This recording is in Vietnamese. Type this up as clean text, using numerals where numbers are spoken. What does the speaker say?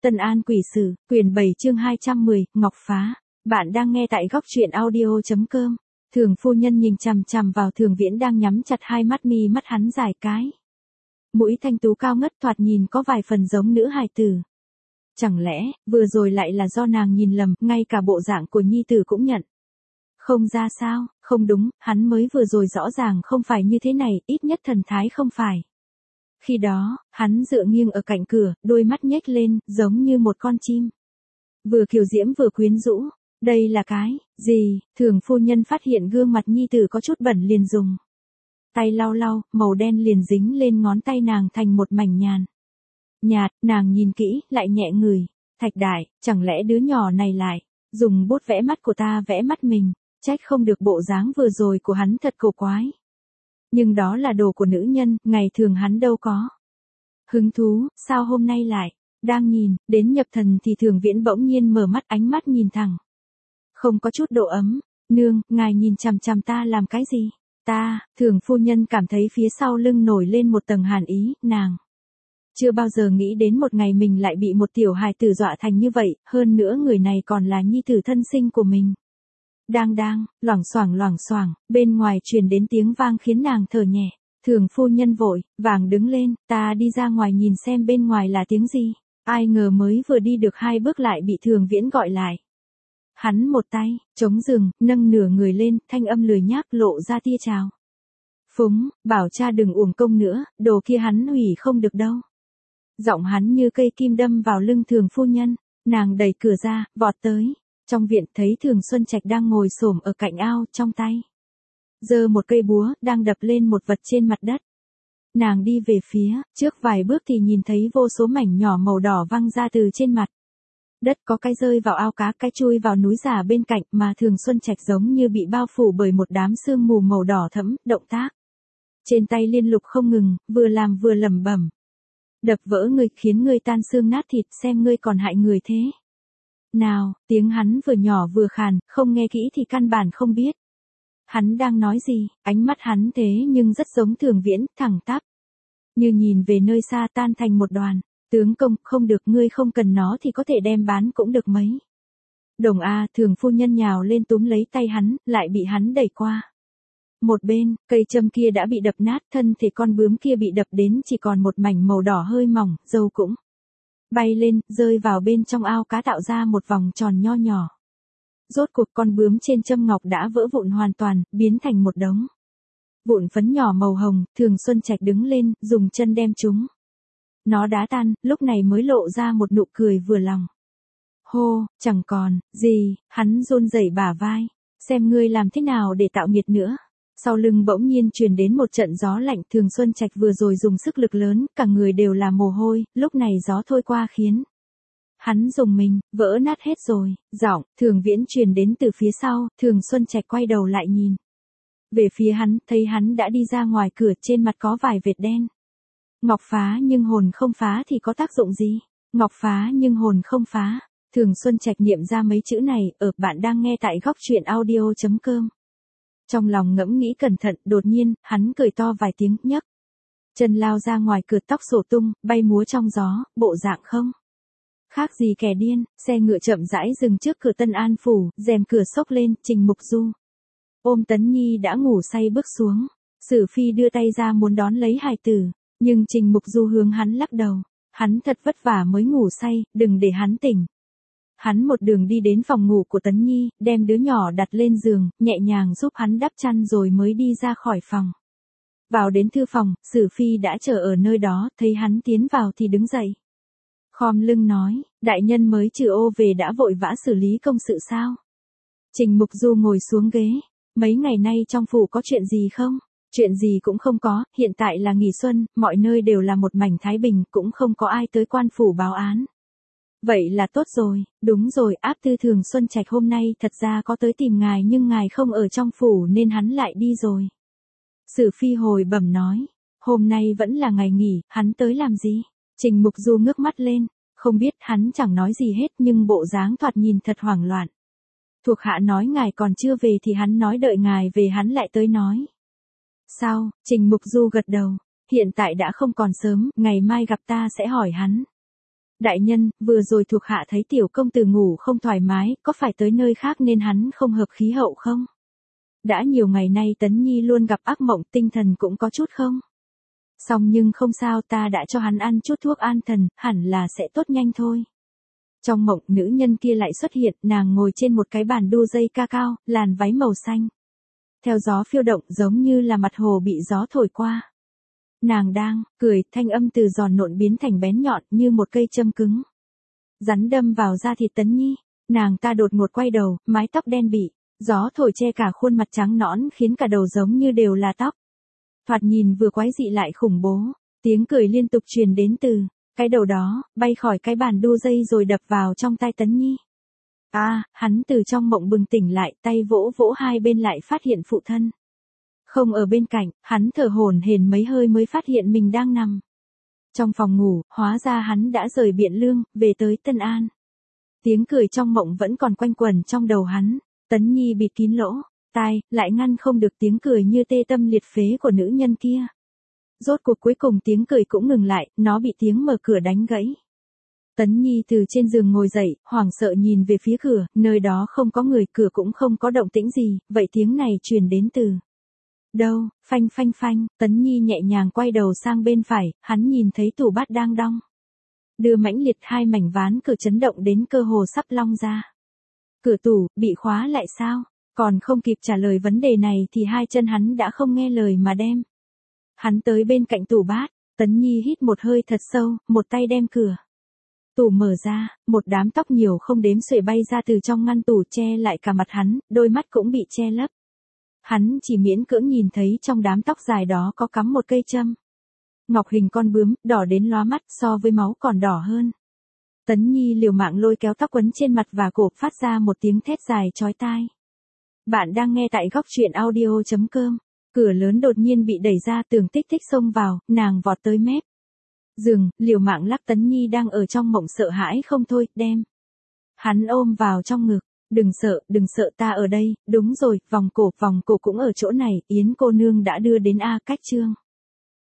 Tân An Quỷ Sử, quyển 7 chương 210, Ngọc Phá. Bạn đang nghe tại góc truyện audio.com. Thường phu nhân nhìn chằm chằm vào Thường Viễn đang nhắm chặt hai mắt, mi mắt hắn dài cái. Mũi thanh tú cao ngất, thoạt nhìn có vài phần giống nữ hài tử. Chẳng lẽ, vừa rồi lại là do nàng nhìn lầm, ngay cả bộ dạng của nhi tử cũng nhận. Không ra sao, không đúng, hắn mới vừa rồi rõ ràng không phải như thế này, ít nhất thần thái không phải. Khi đó, hắn dựa nghiêng ở cạnh cửa, đôi mắt nhếch lên, giống như một con chim. Vừa kiều diễm vừa quyến rũ. Đây là cái gì? Thường phu nhân phát hiện gương mặt nhi tử có chút bẩn liền dùng tay lau lau, màu đen liền dính lên ngón tay nàng thành một mảnh nhạt, nàng nhìn kỹ, lại nhẹ người. Thạch Đại, chẳng lẽ đứa nhỏ này lại dùng bút vẽ mắt của ta vẽ mắt mình, trách không được bộ dáng vừa rồi của hắn thật cổ quái. Nhưng đó là đồ của nữ nhân, ngày thường hắn đâu có hứng thú, sao hôm nay lại đang nhìn, đến nhập thần thì Thường Viễn bỗng nhiên mở mắt, ánh mắt nhìn thẳng. Không có chút độ ấm. Nương, ngài nhìn chằm chằm ta làm cái gì? Ta, Thường phu nhân cảm thấy phía sau lưng nổi lên một tầng hàn ý, nàng chưa bao giờ nghĩ đến một ngày mình lại bị một tiểu hài tử dọa thành như vậy, hơn nữa người này còn là nhi tử thân sinh của mình. Đang, loảng xoảng, bên ngoài truyền đến tiếng vang khiến nàng thở nhẹ. Thường phu nhân vội vàng đứng lên, ta đi ra ngoài nhìn xem bên ngoài là tiếng gì. Ai ngờ mới vừa đi được 2 bước lại bị Thường Viễn gọi lại. Hắn một tay chống giường, nâng nửa người lên, thanh âm lười nhác lộ ra tia chào phúng, bảo cha đừng uổng công nữa, đồ kia hắn hủy không được đâu. Giọng hắn như cây kim đâm vào lưng Thường phu nhân. Nàng đẩy cửa ra, vọt tới. Trong viện thấy Thường Xuân Trạch đang ngồi xổm ở cạnh ao, trong tay giơ một cây búa, đang đập lên một vật trên mặt đất. Nàng đi về phía trước vài bước thì nhìn thấy vô số mảnh nhỏ màu đỏ văng ra từ trên mặt đất, có cái rơi vào ao cá, cái chui vào núi giả bên cạnh, mà Thường Xuân Trạch giống như bị bao phủ bởi một đám sương mù màu đỏ thẫm, động tác trên tay liên lục không ngừng, vừa làm vừa lẩm bẩm. Đập vỡ người, khiến người tan xương nát thịt, xem ngươi còn hại người thế nào. Tiếng hắn vừa nhỏ vừa khàn, không nghe kỹ thì căn bản không biết hắn đang nói gì. Ánh mắt hắn thế nhưng rất giống Thường Viễn, thẳng tắp, như nhìn về nơi xa, tan thành một đoàn. Tướng công, không được, ngươi không cần nó thì có thể đem bán cũng được mấy đồng a. Thường phu nhân nhào lên túm lấy tay hắn, lại bị hắn đẩy qua một bên. Cây châm kia đã bị đập nát, thân thể con bướm kia bị đập đến chỉ còn một mảnh màu đỏ hơi mỏng, dâu cũng bay lên, rơi vào bên trong ao cá, tạo ra một vòng tròn nho nhỏ. Rốt cuộc con bướm trên châm ngọc đã vỡ vụn hoàn toàn, biến thành một đống vụn phấn nhỏ màu hồng. Thường Xuân Trạch đứng lên, dùng chân đem chúng nó đá tan, lúc này mới lộ ra một nụ cười vừa lòng. Hô, chẳng còn gì. Hắn run rẩy bả vai. Xem ngươi làm thế nào để tạo nghiệt nữa. Sau lưng bỗng nhiên truyền đến một trận gió lạnh. Thường Xuân Trạch vừa rồi dùng sức lực lớn, cả người đều là mồ hôi, lúc này gió thôi qua khiến hắn rùng mình, vỡ nát hết rồi. Giọng Thường Viễn truyền đến từ phía sau. Thường Xuân Trạch quay đầu lại nhìn về phía hắn, thấy hắn đã đi ra ngoài cửa, trên mặt có vài vệt đen. Ngọc phá nhưng hồn không phá thì có tác dụng gì? Ngọc phá nhưng hồn không phá. Thường Xuân Trạch niệm ra mấy chữ này, bạn đang nghe tại góc truyện audio.com. Trong lòng ngẫm nghĩ cẩn thận, đột nhiên, hắn cười to vài tiếng, nhấc chân lao ra ngoài cửa, tóc xổ tung, bay múa trong gió, bộ dạng không khác gì kẻ điên. Xe ngựa chậm rãi dừng trước cửa Tân An phủ, rèm cửa xốc lên, Trình Mục Du ôm Tấn Nhi đã ngủ say bước xuống. Sử Phi đưa tay ra muốn đón lấy hài tử, nhưng Trình Mục Du hướng hắn lắc đầu. Hắn thật vất vả mới ngủ say, đừng để hắn tỉnh. Hắn một đường đi đến phòng ngủ của Tấn Nhi, đem đứa nhỏ đặt lên giường, nhẹ nhàng giúp hắn đắp chăn rồi mới đi ra khỏi phòng. Vào đến thư phòng, Sử Phi đã chờ ở nơi đó, thấy hắn tiến vào thì đứng dậy. Khom lưng nói, đại nhân mới trừ ô về đã vội vã xử lý công sự sao? Trình Mục Du ngồi xuống ghế. Mấy ngày nay trong phủ có chuyện gì không? Chuyện gì cũng không có, hiện tại là nghỉ xuân, mọi nơi đều là một mảnh thái bình, cũng không có ai tới quan phủ báo án. Vậy là tốt rồi. Đúng rồi, áp tư Thường Xuân Trạch hôm nay thật ra có tới tìm ngài, nhưng ngài không ở trong phủ nên hắn lại đi rồi. Sử Phi hồi bẩm nói, hôm nay vẫn là ngày nghỉ, hắn tới làm gì? Trình Mục Du ngước mắt lên, không biết, hắn chẳng nói gì hết nhưng bộ dáng thoạt nhìn thật hoảng loạn. Thuộc hạ nói ngài còn chưa về thì hắn nói đợi ngài về hắn lại tới nói. Sao? Trình Mục Du gật đầu, hiện tại đã không còn sớm, ngày mai gặp ta sẽ hỏi hắn. Đại nhân, vừa rồi thuộc hạ thấy tiểu công tử ngủ không thoải mái, có phải tới nơi khác nên hắn không hợp khí hậu không? Đã nhiều ngày nay Tấn Nhi luôn gặp ác mộng, tinh thần cũng có chút không? Xong nhưng không sao, ta đã cho hắn ăn chút thuốc an thần, hẳn là sẽ tốt nhanh thôi. Trong mộng, nữ nhân kia lại xuất hiện, nàng ngồi trên một cái bàn đu dây ca cao, làn váy màu xanh. Theo gió phiêu động giống như là mặt hồ bị gió thổi qua. Nàng đang cười, thanh âm từ giòn nộn biến thành bén nhọn như một cây châm cứng. Rắn đâm vào da thịt Tấn Nhi, nàng ta đột ngột quay đầu, mái tóc đen bị gió thổi che cả khuôn mặt trắng nõn khiến cả đầu giống như đều là tóc. Thoạt nhìn vừa quái dị lại khủng bố, tiếng cười liên tục truyền đến từ cái đầu đó, bay khỏi cái bàn đu dây rồi đập vào trong tai Tấn Nhi. Hắn từ trong mộng bừng tỉnh lại, tay vỗ vỗ hai bên lại phát hiện phụ thân không ở bên cạnh, hắn thở hổn hển mấy hơi mới phát hiện mình đang nằm trong phòng ngủ, hóa ra hắn đã rời Biện Lương, về tới Tân An. Tiếng cười trong mộng vẫn còn quanh quẩn trong đầu hắn, Tấn Nhi bịt kín lỗ tai, lại ngăn không được tiếng cười như tê tâm liệt phế của nữ nhân kia. Rốt cuộc cuối cùng tiếng cười cũng ngừng lại, nó bị tiếng mở cửa đánh gãy. Tấn Nhi từ trên giường ngồi dậy, hoảng sợ nhìn về phía cửa, nơi đó không có người, cửa cũng không có động tĩnh gì, vậy tiếng này truyền đến từ đâu? Phanh phanh phanh, Tấn Nhi nhẹ nhàng quay đầu sang bên phải, hắn nhìn thấy tủ bát đang đong đưa mãnh liệt, hai mảnh ván cửa chấn động đến cơ hồ sắp long ra. Cửa tủ, bị khóa lại sao? Còn không kịp trả lời vấn đề này thì hai chân hắn đã không nghe lời mà đem hắn tới bên cạnh tủ bát. Tấn Nhi hít một hơi thật sâu, một tay đem cửa tủ mở ra, một đám tóc nhiều không đếm xuể bay ra từ trong ngăn tủ che lại cả mặt hắn, đôi mắt cũng bị che lấp. Hắn chỉ miễn cưỡng nhìn thấy trong đám tóc dài đó có cắm một cây châm ngọc hình con bướm, đỏ đến lóa mắt, so với máu còn đỏ hơn. Tấn Nhi liều mạng lôi kéo tóc quấn trên mặt và cổ, phát ra một tiếng thét dài chói tai. Bạn đang nghe tại góc truyện audio.com. Cửa lớn đột nhiên bị đẩy ra, Tường Tích Tích xông vào, nàng vọt tới mép giường, liều mạng lắc Tấn Nhi đang ở trong mộng sợ hãi không thôi, đem hắn ôm vào trong ngực. Đừng sợ, ta ở đây, đúng rồi, vòng cổ cũng ở chỗ này, Yến cô nương đã đưa đến cách chương.